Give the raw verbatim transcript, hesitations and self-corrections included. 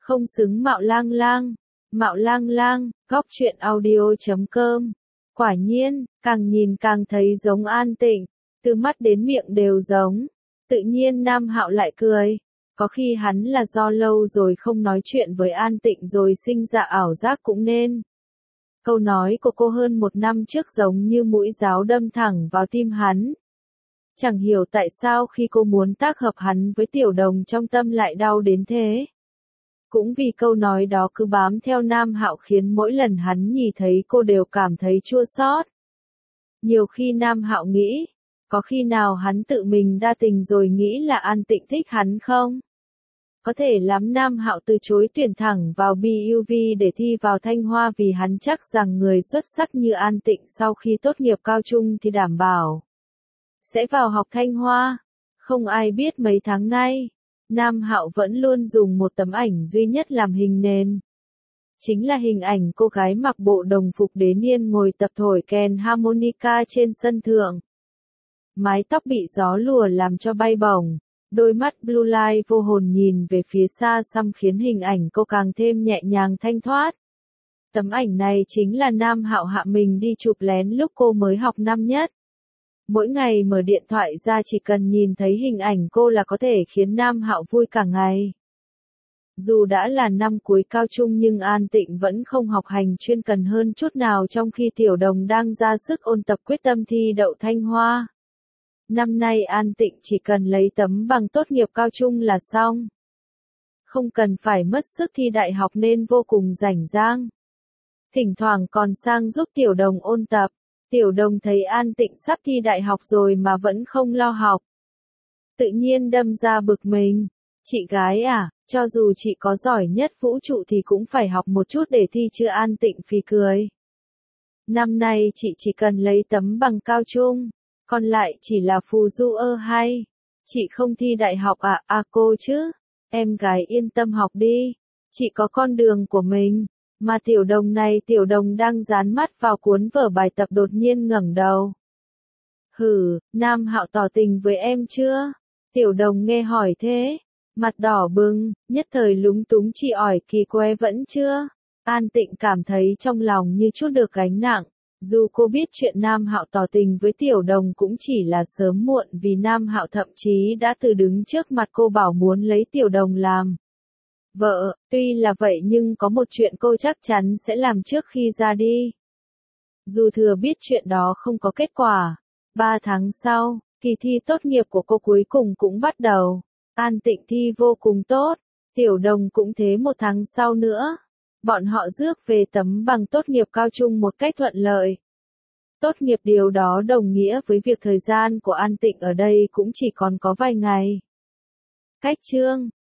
Không xứng Mạo Lang Lang. Mạo Lang Lang, góc truyện audio chấm com. Quả nhiên, càng nhìn càng thấy giống An Tịnh, từ mắt đến miệng đều giống. Tự nhiên Nam Hạo lại cười. Có khi hắn là do lâu rồi không nói chuyện với An Tịnh rồi sinh ra ảo giác cũng nên. Câu nói của cô hơn một năm trước giống như mũi giáo đâm thẳng vào tim hắn. Chẳng hiểu tại sao khi cô muốn tác hợp hắn với Tiểu Đồng trong tâm lại đau đến thế. Cũng vì câu nói đó cứ bám theo Nam Hạo khiến mỗi lần hắn nhìn thấy cô đều cảm thấy chua xót. Nhiều khi Nam Hạo nghĩ, có khi nào hắn tự mình đa tình rồi nghĩ là An Tịnh thích hắn không? Có thể lắm Nam Hạo từ chối tuyển thẳng vào bê u vê để thi vào Thanh Hoa vì hắn chắc rằng người xuất sắc như An Tịnh sau khi tốt nghiệp cao trung thì đảm bảo sẽ vào học Thanh Hoa. Không ai biết mấy tháng nay, Nam Hạo vẫn luôn dùng một tấm ảnh duy nhất làm hình nền. Chính là hình ảnh cô gái mặc bộ đồng phục đế niên ngồi tập thổi kèn harmonica trên sân thượng. Mái tóc bị gió lùa làm cho bay bổng, đôi mắt blue light vô hồn nhìn về phía xa xăm khiến hình ảnh cô càng thêm nhẹ nhàng thanh thoát. Tấm ảnh này chính là Nam Hạo hạ mình đi chụp lén lúc cô mới học năm nhất. Mỗi ngày mở điện thoại ra chỉ cần nhìn thấy hình ảnh cô là có thể khiến Nam Hạo vui cả ngày. Dù đã là năm cuối cao trung nhưng An Tịnh vẫn không học hành chuyên cần hơn chút nào trong khi Tiểu Đồng đang ra sức ôn tập quyết tâm thi đậu Thanh Hoa. Năm nay An Tịnh chỉ cần lấy tấm bằng tốt nghiệp cao trung là xong. Không cần phải mất sức thi đại học nên vô cùng rảnh rang. Thỉnh thoảng còn sang giúp Tiểu Đồng ôn tập. Tiểu Đồng thấy An Tịnh sắp thi đại học rồi mà vẫn không lo học. Tự nhiên đâm ra bực mình. Chị gái à, cho dù chị có giỏi nhất vũ trụ thì cũng phải học một chút để thi chứ. An Tịnh phì cười. Năm nay chị chỉ cần lấy tấm bằng cao trung, còn lại chỉ là phù du ơ hay. Chị không thi đại học à? À cô chứ. Em gái yên tâm học đi. Chị có con đường của mình. Mà Tiểu Đồng này Tiểu Đồng đang dán mắt vào cuốn vở bài tập đột nhiên ngẩng đầu. Hử, Nam Hạo tỏ tình với em chưa? Tiểu Đồng nghe hỏi thế, mặt đỏ bừng, nhất thời lúng túng chị ỏi kỳ que vẫn chưa? An Tịnh cảm thấy trong lòng như chút được gánh nặng, dù cô biết chuyện Nam Hạo tỏ tình với Tiểu Đồng cũng chỉ là sớm muộn vì Nam Hạo thậm chí đã từ đứng trước mặt cô bảo muốn lấy Tiểu Đồng làm vợ. Tuy là vậy nhưng có một chuyện cô chắc chắn sẽ làm trước khi ra đi. Dù thừa biết chuyện đó không có kết quả, ba tháng sau, kỳ thi tốt nghiệp của cô cuối cùng cũng bắt đầu. An Tịnh thi vô cùng tốt, Tiểu Đồng cũng thế một tháng sau nữa. Bọn họ rước về tấm bằng tốt nghiệp cao trung một cách thuận lợi. Tốt nghiệp điều đó đồng nghĩa với việc thời gian của An Tịnh ở đây cũng chỉ còn có vài ngày. Cách chương